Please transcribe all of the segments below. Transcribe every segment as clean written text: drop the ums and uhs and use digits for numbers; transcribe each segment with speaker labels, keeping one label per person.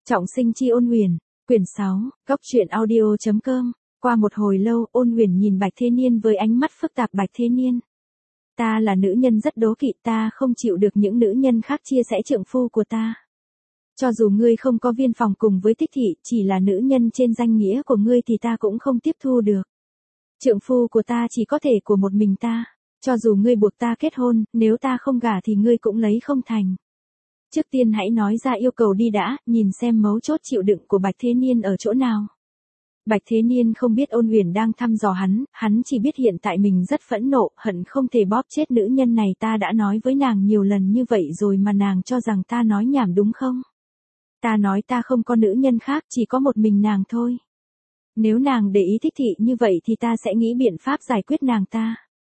Speaker 1: Trọng sinh chi Ôn Huyền, quyển 6, góc truyện audio.com. Qua một hồi lâu, Ôn Huyền nhìn Bạch Thế Niên với ánh mắt phức tạp. Bạch Thế Niên, ta là nữ nhân rất đố kỵ, ta không chịu được những nữ nhân khác chia sẻ trượng phu của ta. Cho dù ngươi không có viên phòng cùng với Thích Thị, chỉ là nữ nhân trên danh nghĩa của ngươi thì ta cũng không tiếp thu được. Trượng phu của ta chỉ có thể của một mình ta. Cho dù ngươi buộc ta kết hôn, nếu ta không gả thì ngươi cũng lấy không thành. Trước tiên hãy nói ra yêu cầu đi đã, nhìn xem mấu chốt chịu đựng của Bạch Thế Niên ở chỗ nào. Bạch Thế Niên không biết Ôn Huyền đang thăm dò hắn chỉ biết hiện tại mình rất phẫn nộ, hận không thể bóp chết nữ nhân này. Ta đã nói với nàng nhiều lần như vậy rồi mà nàng cho rằng ta nói nhảm đúng không? Ta nói ta không có nữ nhân khác, chỉ có một mình nàng thôi. Nếu nàng để ý Thích Thị như vậy thì ta sẽ nghĩ biện pháp giải quyết nàng ta.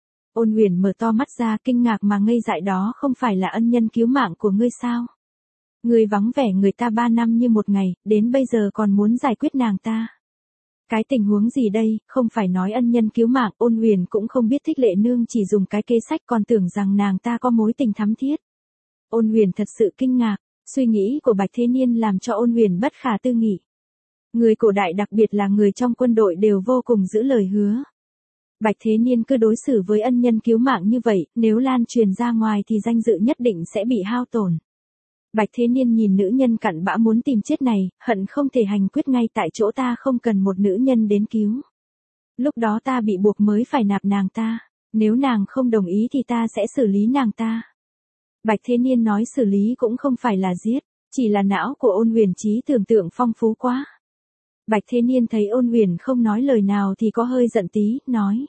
Speaker 1: Ôn Huyền mở to mắt ra kinh ngạc mà ngây dại, đó không phải là ân nhân cứu mạng của ngươi sao? Ngươi vắng vẻ người ta 3 năm như một ngày, đến bây giờ còn muốn giải quyết nàng ta. Cái tình huống gì đây, không phải nói ân nhân cứu mạng. Ôn Huyền cũng không biết Thích Lệ Nương chỉ dùng cái kế sách còn tưởng rằng nàng ta có mối tình thắm thiết. Ôn Huyền thật sự kinh ngạc, suy nghĩ của Bạch Thế Niên làm cho Ôn Huyền bất khả tư nghị. Người cổ đại đặc biệt là người trong quân đội đều vô cùng giữ lời hứa. Bạch Thế Niên cứ đối xử với ân nhân cứu mạng như vậy, nếu lan truyền ra ngoài thì danh dự nhất định sẽ bị hao tổn. Bạch Thế Niên nhìn nữ nhân cặn bã muốn tìm chết này, hận không thể hành quyết ngay tại chỗ. Ta không cần một nữ nhân đến cứu. Lúc đó ta bị buộc mới phải nạp nàng ta, nếu nàng không đồng ý thì ta sẽ xử lý nàng ta. Bạch Thế Niên nói xử lý cũng không phải là giết, chỉ là não của Ôn Huyền trí tưởng tượng phong phú quá. Bạch Thế Niên thấy Ôn Huyền không nói lời nào thì có hơi giận tí, nói.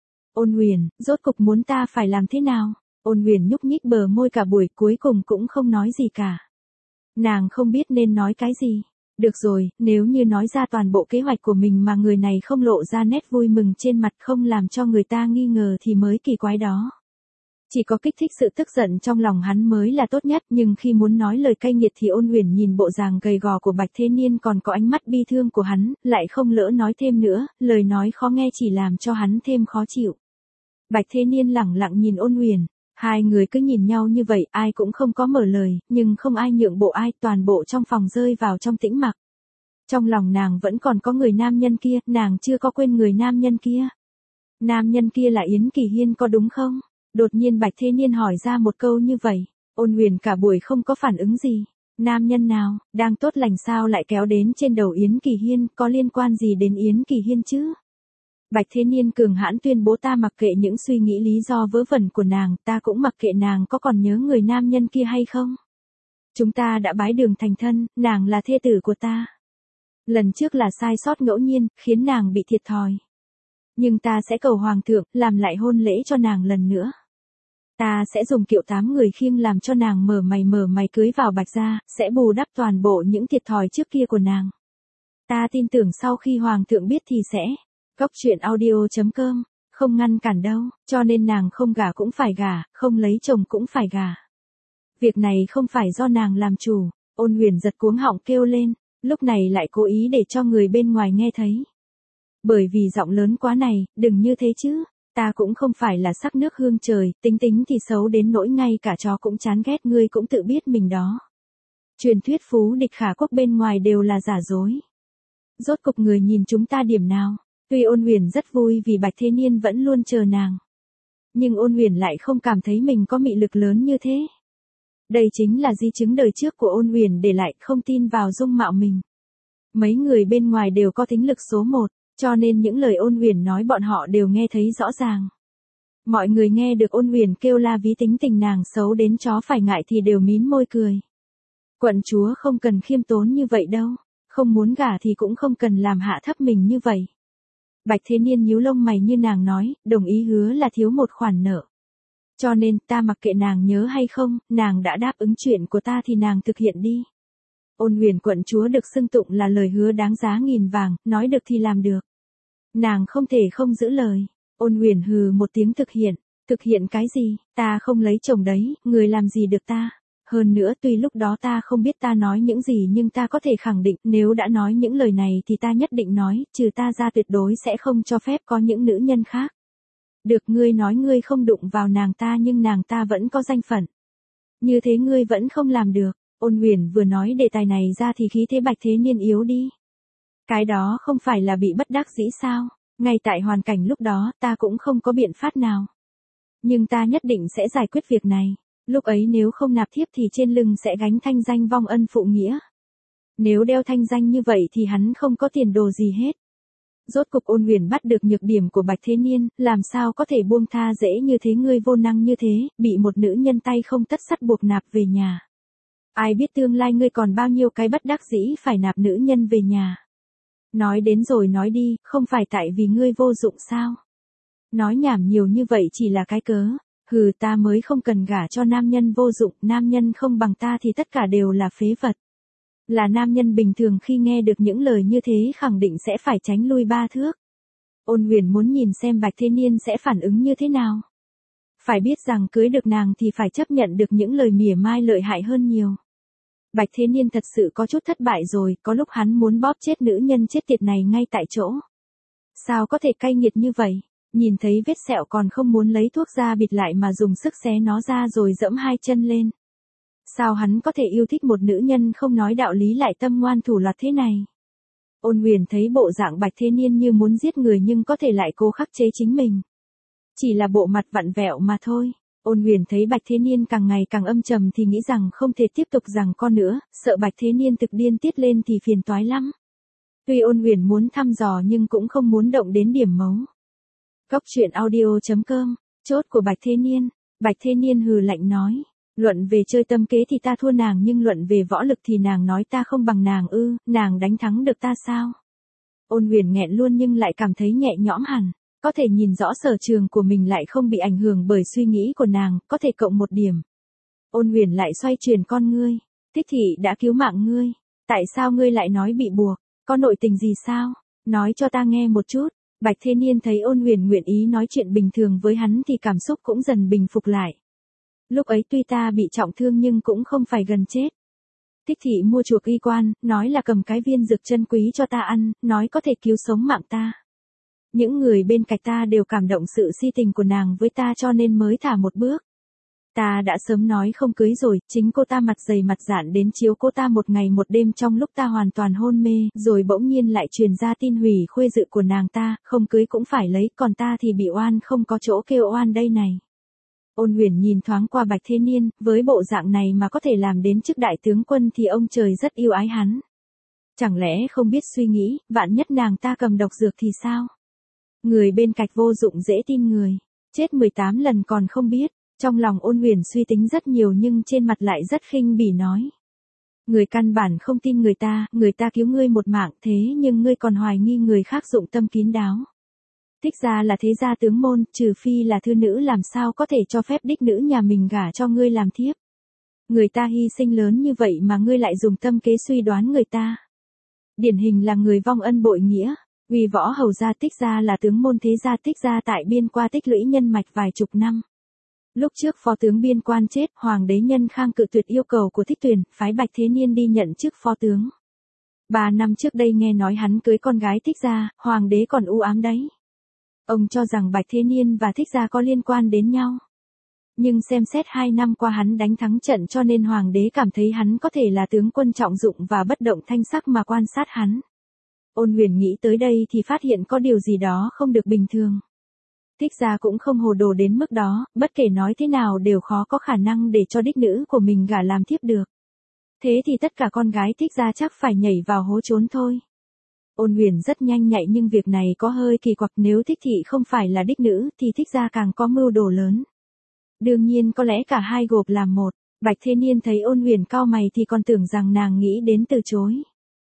Speaker 1: Ôn Huyền, rốt cục muốn ta phải làm thế nào? Ôn Huyền nhúc nhích bờ môi cả buổi cuối cùng cũng không nói gì cả. Nàng không biết nên nói cái gì. Được rồi, nếu như nói ra toàn bộ kế hoạch của mình mà người này không lộ ra nét vui mừng trên mặt, không làm cho người ta nghi ngờ thì mới kỳ quái đó. Chỉ có kích thích sự tức giận trong lòng hắn mới là tốt nhất, nhưng khi muốn nói lời cay nghiệt thì Ôn Huyền nhìn bộ dạng gầy gò của Bạch Thế Niên còn có ánh mắt bi thương của hắn, lại không lỡ nói thêm nữa, lời nói khó nghe chỉ làm cho hắn thêm khó chịu. Bạch Thế Niên lẳng lặng nhìn Ôn Huyền, hai người cứ nhìn nhau như vậy, ai cũng không có mở lời, nhưng không ai nhượng bộ ai, toàn bộ trong phòng rơi vào trong tĩnh mặc. Trong lòng nàng vẫn còn có người nam nhân kia, nàng chưa có quên người nam nhân kia. Nam nhân kia là Yến Kỳ Hiên có đúng không? Đột nhiên Bạch Thế Niên hỏi ra một câu như vậy, Ôn Huyền cả buổi không có phản ứng gì. Nam nhân nào, đang tốt lành sao lại kéo đến trên đầu Yến Kỳ Hiên, có liên quan gì đến Yến Kỳ Hiên chứ? Bạch Thế Niên cường hãn tuyên bố, ta mặc kệ những suy nghĩ lý do vớ vẩn của nàng, ta cũng mặc kệ nàng có còn nhớ người nam nhân kia hay không. Chúng ta đã bái đường thành thân, nàng là thê tử của ta. Lần trước là sai sót ngẫu nhiên, khiến nàng bị thiệt thòi. Nhưng ta sẽ cầu hoàng thượng, làm lại hôn lễ cho nàng lần nữa. Ta sẽ dùng kiệu 8 người khiêng làm cho nàng mở mày cưới vào Bạch gia, sẽ bù đắp toàn bộ những thiệt thòi trước kia của nàng. Ta tin tưởng sau khi hoàng thượng biết thì sẽ. Góc truyện audio.com, không ngăn cản đâu, cho nên nàng không gả cũng phải gả, không lấy chồng cũng phải gả. Việc này không phải do nàng làm chủ. Ôn Huyền giật cuống họng kêu lên, lúc này lại cố ý để cho người bên ngoài nghe thấy. Bởi vì giọng lớn quá này, đừng như thế chứ, ta cũng không phải là sắc nước hương trời, tính thì xấu đến nỗi ngay cả chó cũng chán ghét, ngươi cũng tự biết mình đó. Truyền thuyết phú địch khả quốc bên ngoài đều là giả dối. Rốt cục người nhìn chúng ta điểm nào? Tuy Ôn Huyền rất vui vì Bạch Thế Niên vẫn luôn chờ nàng. Nhưng Ôn Huyền lại không cảm thấy mình có mị lực lớn như thế. Đây chính là di chứng đời trước của Ôn Huyền để lại, không tin vào dung mạo mình. Mấy người bên ngoài đều có thính lực số 1, cho nên những lời Ôn Huyền nói bọn họ đều nghe thấy rõ ràng. Mọi người nghe được Ôn Huyền kêu la ví tính tình nàng xấu đến chó phải ngại thì đều mím môi cười. Quận chúa không cần khiêm tốn như vậy đâu, không muốn gả thì cũng không cần làm hạ thấp mình như vậy. Bạch Thế Niên nhíu lông mày như nàng nói, đồng ý hứa là thiếu một khoản nợ. Cho nên ta mặc kệ nàng nhớ hay không, nàng đã đáp ứng chuyện của ta thì nàng thực hiện đi. Ôn Huyền quận chúa được xưng tụng là lời hứa đáng giá nghìn vàng, nói được thì làm được. Nàng không thể không giữ lời. Ôn Huyền hừ một tiếng, thực hiện cái gì, ta không lấy chồng đấy, người làm gì được ta. Hơn nữa tuy lúc đó ta không biết ta nói những gì nhưng ta có thể khẳng định nếu đã nói những lời này thì ta nhất định nói, trừ ta ra tuyệt đối sẽ không cho phép có những nữ nhân khác. Được, ngươi nói ngươi không đụng vào nàng ta nhưng nàng ta vẫn có danh phận. Như thế ngươi vẫn không làm được. Ôn Huyền vừa nói đề tài này ra thì khí thế Bạch Thế Niên yếu đi. Cái đó không phải là bị bất đắc dĩ sao? Ngay tại hoàn cảnh lúc đó ta cũng không có biện pháp nào. Nhưng ta nhất định sẽ giải quyết việc này. Lúc ấy nếu không nạp thiếp thì trên lưng sẽ gánh thanh danh vong ân phụ nghĩa. Nếu đeo thanh danh như vậy thì hắn không có tiền đồ gì hết. Rốt cục Ôn Huyền bắt được nhược điểm của Bạch Thế Niên, làm sao có thể buông tha dễ như thế, ngươi vô năng như thế, bị một nữ nhân tay không tất sắt buộc nạp về nhà. Ai biết tương lai ngươi còn bao nhiêu cái bất đắc dĩ phải nạp nữ nhân về nhà. Nói đến rồi nói đi, không phải tại vì ngươi vô dụng sao? Nói nhảm nhiều như vậy chỉ là cái cớ. Hừ, ta mới không cần gả cho nam nhân vô dụng, nam nhân không bằng ta thì tất cả đều là phế vật. Là nam nhân bình thường khi nghe được những lời như thế khẳng định sẽ phải tránh lui 3 thước. Ôn Huyền muốn nhìn xem Bạch Thế Niên sẽ phản ứng như thế nào. Phải biết rằng cưới được nàng thì phải chấp nhận được những lời mỉa mai lợi hại hơn nhiều. Bạch Thế Niên thật sự có chút thất bại rồi, có lúc hắn muốn bóp chết nữ nhân chết tiệt này ngay tại chỗ. Sao có thể cay nghiệt như vậy? Nhìn thấy vết sẹo còn không muốn lấy thuốc ra bịt lại mà dùng sức xé nó ra rồi dẫm 2 chân lên. Sao hắn có thể yêu thích một nữ nhân không nói đạo lý lại tâm ngoan thủ lạt thế này? Ôn Huyền thấy bộ dạng Bạch Thế Niên như muốn giết người nhưng có thể lại cố khắc chế chính mình. Chỉ là bộ mặt vặn vẹo mà thôi. Ôn Huyền thấy Bạch Thế Niên càng ngày càng âm trầm thì nghĩ rằng không thể tiếp tục giằng co nữa, sợ Bạch Thế Niên thực điên tiết lên thì phiền toái lắm. Tuy Ôn Huyền muốn thăm dò nhưng cũng không muốn động đến điểm mấu. Góc truyện audio.com, chốt của Bạch Thế Niên. Bạch Thế Niên hừ lạnh nói, luận về chơi tâm kế thì ta thua nàng nhưng luận về võ lực thì nàng nói ta không bằng nàng ư, nàng đánh thắng được ta sao? Ôn Huyền nghẹn luôn nhưng lại cảm thấy nhẹ nhõm hẳn, có thể nhìn rõ sở trường của mình lại không bị ảnh hưởng bởi suy nghĩ của nàng, có thể cộng 1 điểm. Ôn Huyền lại xoay chuyển con ngươi, Thích Thị đã cứu mạng ngươi, tại sao ngươi lại nói bị buộc, có nội tình gì sao? Nói cho ta nghe một chút. Bạch Thế Niên thấy Ôn Huyền nguyện ý nói chuyện bình thường với hắn thì cảm xúc cũng dần bình phục lại. Lúc ấy tuy ta bị trọng thương nhưng cũng không phải gần chết. Thích Thị mua chuộc y quan, nói là cầm cái viên dược chân quý cho ta ăn, nói có thể cứu sống mạng ta. Những người bên cạnh ta đều cảm động sự si tình của nàng với ta cho nên mới thả một bước. Ta đã sớm nói không cưới rồi, chính cô ta mặt dày mặt dạn đến chiếu cô ta 1 ngày 1 đêm trong lúc ta hoàn toàn hôn mê, rồi bỗng nhiên lại truyền ra tin hủy khuê dự của nàng ta, không cưới cũng phải lấy, còn ta thì bị oan không có chỗ kêu oan đây này. Ôn Huyền nhìn thoáng qua Bạch Thế Niên, với bộ dạng này mà có thể làm đến chức đại tướng quân thì ông trời rất yêu ái hắn. Chẳng lẽ không biết suy nghĩ, vạn nhất nàng ta cầm độc dược thì sao? Người bên cạnh vô dụng dễ tin người, chết 18 lần còn không biết. Trong lòng Ôn Huyền suy tính rất nhiều nhưng trên mặt lại rất khinh bỉ nói. Người căn bản không tin người ta cứu ngươi 1 mạng thế nhưng ngươi còn hoài nghi người khác dụng tâm kín đáo. Thích gia là thế gia tướng môn, trừ phi là thư nữ làm sao có thể cho phép đích nữ nhà mình gả cho ngươi làm thiếp. Người ta hy sinh lớn như vậy mà ngươi lại dùng tâm kế suy đoán người ta. Điển hình là người vong ân bội nghĩa. Uy võ hầu gia Thích gia là tướng môn thế gia Thích gia tại biên qua tích lũy nhân mạch vài chục năm. Lúc trước phó tướng biên quan chết, hoàng đế Nhân Khang cự tuyệt yêu cầu của Thích Tuyền, phái Bạch Thế Niên đi nhận chức phó tướng. 3 năm trước đây nghe nói hắn cưới con gái Thích gia, hoàng đế còn u ám đấy. Ông cho rằng Bạch Thế Niên và Thích gia có liên quan đến nhau. Nhưng xem xét 2 năm qua hắn đánh thắng trận cho nên hoàng đế cảm thấy hắn có thể là tướng quân trọng dụng và bất động thanh sắc mà quan sát hắn. Ôn Huyền nghĩ tới đây thì phát hiện có điều gì đó không được bình thường. Thích gia cũng không hồ đồ đến mức đó, bất kể nói thế nào đều khó có khả năng để cho đích nữ của mình gả làm thiếp được. Thế thì tất cả con gái Thích gia chắc phải nhảy vào hố trốn thôi. Ôn Huyền rất nhanh nhạy nhưng việc này có hơi kỳ quặc, nếu Thích Thị không phải là đích nữ thì Thích gia càng có mưu đồ lớn. Đương nhiên có lẽ cả hai gộp làm một. Bạch Thế Niên thấy Ôn Huyền cau mày thì còn tưởng rằng nàng nghĩ đến từ chối.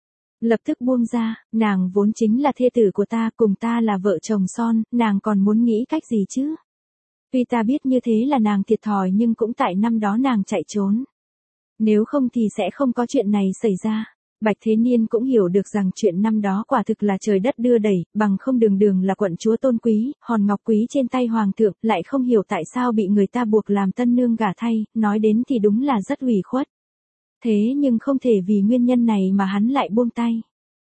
Speaker 1: Lập tức buông ra, nàng vốn chính là thê tử của ta, cùng ta là vợ chồng son, nàng còn muốn nghĩ cách gì chứ? Tuy ta biết như thế là nàng thiệt thòi nhưng cũng tại năm đó nàng chạy trốn. Nếu không thì sẽ không có chuyện này xảy ra. Bạch Thế Niên cũng hiểu được rằng chuyện năm đó quả thực là trời đất đưa đẩy, bằng không đường đường là quận chúa tôn quý, hòn ngọc quý trên tay hoàng thượng, lại không hiểu tại sao bị người ta buộc làm tân nương gả thay, nói đến thì đúng là rất ủy khuất. Thế nhưng không thể vì nguyên nhân này mà hắn lại buông tay.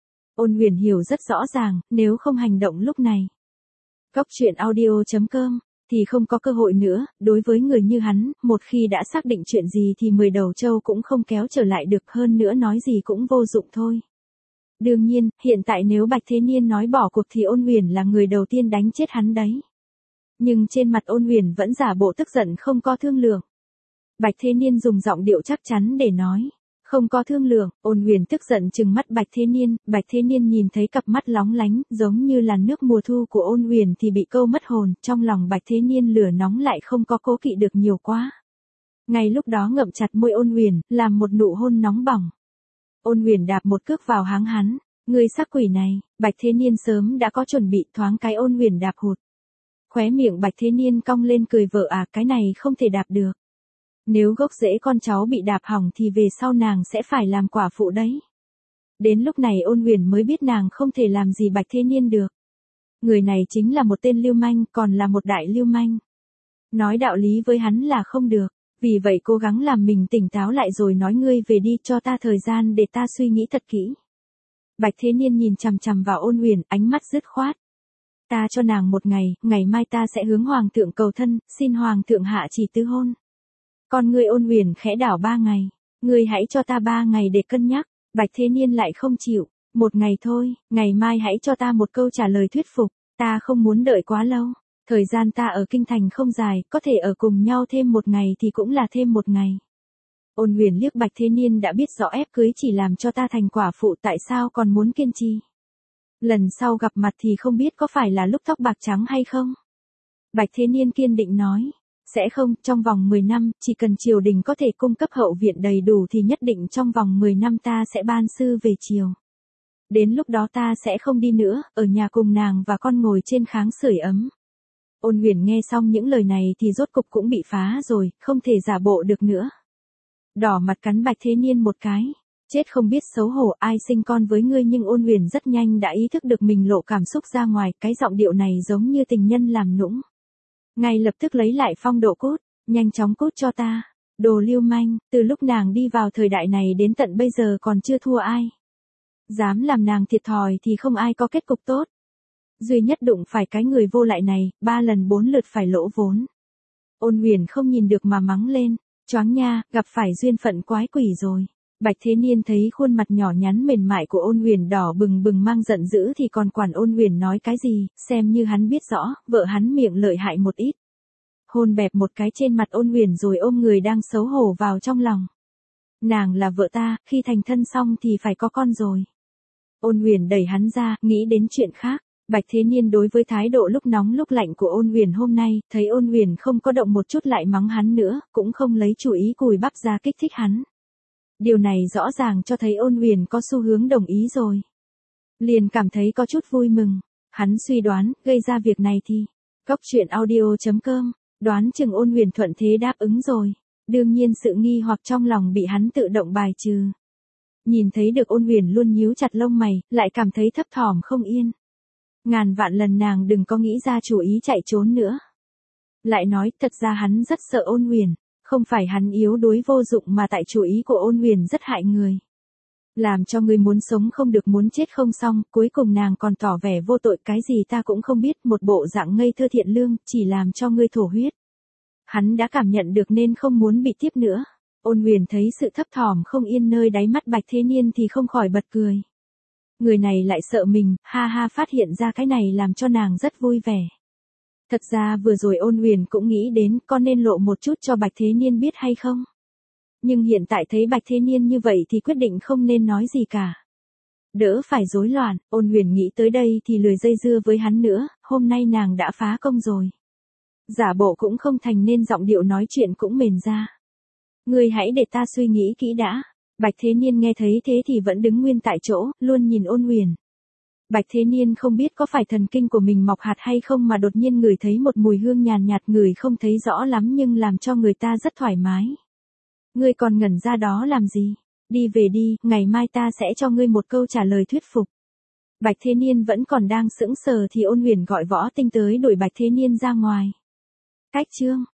Speaker 1: Ôn Huyền hiểu rất rõ ràng, nếu không hành động lúc này. Góc truyện audio.com thì không có cơ hội nữa, đối với người như hắn, một khi đã xác định chuyện gì thì 10 đầu trâu cũng không kéo trở lại được, hơn nữa nói gì cũng vô dụng thôi. Đương nhiên, hiện tại nếu Bạch Thế Niên nói bỏ cuộc thì Ôn Huyền là người đầu tiên đánh chết hắn đấy. Nhưng trên mặt Ôn Huyền vẫn giả bộ tức giận không có thương lượng. Bạch Thế Niên dùng giọng điệu chắc chắn để nói. Không có thương lượng, Ôn Huyền tức giận trừng mắt Bạch Thế Niên nhìn thấy cặp mắt lóng lánh, giống như là nước mùa thu của Ôn Huyền thì bị câu mất hồn, trong lòng Bạch Thế Niên lửa nóng lại không có cố kỵ được nhiều quá. Ngay lúc đó ngậm chặt môi Ôn Huyền, làm một nụ hôn nóng bỏng. Ôn Huyền đạp một cước vào háng hắn, người sắc quỷ này, Bạch Thế Niên sớm đã có chuẩn bị, thoáng cái Ôn Huyền đạp hụt. Khóe miệng Bạch Thế Niên cong lên cười, vợ à, cái này không thể đạp được. Nếu gốc rễ con cháu bị đạp hỏng thì về sau nàng sẽ phải làm quả phụ đấy. Đến lúc này Ôn Huyền mới biết nàng không thể làm gì Bạch Thế Niên được. Người này chính là một tên lưu manh, còn là một đại lưu manh. Nói đạo lý với hắn là không được, vì vậy cố gắng làm mình tỉnh táo lại rồi nói, ngươi về đi, cho ta thời gian để ta suy nghĩ thật kỹ. Bạch Thế Niên nhìn chằm chằm vào Ôn Huyền, ánh mắt dứt khoát. Ta cho nàng một ngày, ngày mai ta sẽ hướng hoàng thượng cầu thân, xin hoàng thượng hạ chỉ tứ hôn. Còn ngươi Ôn Huyền khẽ đảo, 3 ngày, ngươi hãy cho ta 3 ngày để cân nhắc. Bạch Thế Niên lại không chịu, 1 ngày thôi, ngày mai hãy cho ta một câu trả lời thuyết phục, ta không muốn đợi quá lâu. Thời gian ta ở kinh thành không dài, có thể ở cùng nhau thêm 1 ngày thì cũng là thêm 1 ngày. Ôn Huyền liếc Bạch Thế Niên, đã biết rõ ép cưới chỉ làm cho ta thành quả phụ, tại sao còn muốn kiên trì. Lần sau gặp mặt thì không biết có phải là lúc tóc bạc trắng hay không. Bạch Thế Niên kiên định nói. Sẽ không, trong vòng 10 năm, chỉ cần triều đình có thể cung cấp hậu viện đầy đủ thì nhất định trong vòng 10 năm ta sẽ ban sư về triều. Đến lúc đó ta sẽ không đi nữa, ở nhà cùng nàng và con ngồi trên kháng sưởi ấm. Ôn Huyền nghe xong những lời này thì rốt cục cũng bị phá rồi, không thể giả bộ được nữa. Đỏ mặt cắn Bạch Thế Niên một cái. Chết không biết xấu hổ, ai sinh con với ngươi. Nhưng Ôn Huyền rất nhanh đã ý thức được mình lộ cảm xúc ra ngoài, cái giọng điệu này giống như tình nhân làm nũng. Ngay lập tức lấy lại phong độ, cút, nhanh chóng cút cho ta. Đồ lưu manh, từ lúc nàng đi vào thời đại này đến tận bây giờ còn chưa thua ai. Dám làm nàng thiệt thòi thì không ai có kết cục tốt. Duy nhất đụng phải cái người vô lại này, 3 lần 4 lượt phải lỗ vốn. Ôn Huyền không nhìn được mà mắng lên, choáng nha, gặp phải duyên phận quái quỷ rồi. Bạch Thế Niên thấy khuôn mặt nhỏ nhắn mềm mại của Ôn Huyền đỏ bừng bừng mang giận dữ thì còn quản Ôn Huyền nói cái gì, xem như hắn biết rõ, vợ hắn miệng lợi hại một ít. Hôn bẹp một cái trên mặt Ôn Huyền rồi ôm người đang xấu hổ vào trong lòng. Nàng là vợ ta, khi thành thân xong thì phải có con rồi. Ôn Huyền đẩy hắn ra, nghĩ đến chuyện khác. Bạch Thế Niên đối với thái độ lúc nóng lúc lạnh của Ôn Huyền hôm nay, thấy Ôn Huyền không có động một chút lại mắng hắn nữa, cũng không lấy chủ ý cùi bắp ra kích thích hắn. Điều này rõ ràng cho thấy Ôn Huyền có xu hướng đồng ý rồi. Liền cảm thấy có chút vui mừng. Hắn suy đoán, gây ra việc này thì Góc truyện audio.com, đoán chừng Ôn Huyền thuận thế đáp ứng rồi. Đương nhiên sự nghi hoặc trong lòng bị hắn tự động bài trừ. Nhìn thấy được Ôn Huyền luôn nhíu chặt lông mày, lại cảm thấy thấp thỏm không yên. Ngàn vạn lần nàng đừng có nghĩ ra chủ ý chạy trốn nữa. Lại nói, thật ra hắn rất sợ Ôn Huyền. Không phải hắn yếu đuối vô dụng mà tại chủ ý của Ôn Huyền rất hại người. Làm cho người muốn sống không được, muốn chết không xong, cuối cùng nàng còn tỏ vẻ vô tội, cái gì ta cũng không biết, một bộ dạng ngây thơ thiện lương, chỉ làm cho ngươi thổ huyết. Hắn đã cảm nhận được nên không muốn bị tiếp nữa. Ôn Huyền thấy sự thấp thỏm không yên nơi đáy mắt Bạch Thế Niên thì không khỏi bật cười. Người này lại sợ mình, ha ha, phát hiện ra cái này làm cho nàng rất vui vẻ. Thật ra vừa rồi Ôn Huyền cũng nghĩ đến có nên lộ một chút cho Bạch Thế Niên biết hay không. Nhưng hiện tại thấy Bạch Thế Niên như vậy thì quyết định không nên nói gì cả. Đỡ phải rối loạn, Ôn Huyền nghĩ tới đây thì lười dây dưa với hắn nữa, hôm nay nàng đã phá công rồi. Giả bộ cũng không thành nên giọng điệu nói chuyện cũng mềm ra. Ngươi hãy để ta suy nghĩ kỹ đã. Bạch Thế Niên nghe thấy thế thì vẫn đứng nguyên tại chỗ, luôn nhìn Ôn Huyền. Bạch Thế Niên không biết có phải thần kinh của mình mọc hạt hay không mà đột nhiên ngửi thấy một mùi hương nhàn nhạt, ngửi không thấy rõ lắm nhưng làm cho người ta rất thoải mái. Ngươi còn ngẩn ra đó làm gì? Đi về đi, ngày mai ta sẽ cho ngươi một câu trả lời thuyết phục. Bạch Thế Niên vẫn còn đang sững sờ thì Ôn Huyền gọi Võ Tinh tới đuổi Bạch Thế Niên ra ngoài. Cách chương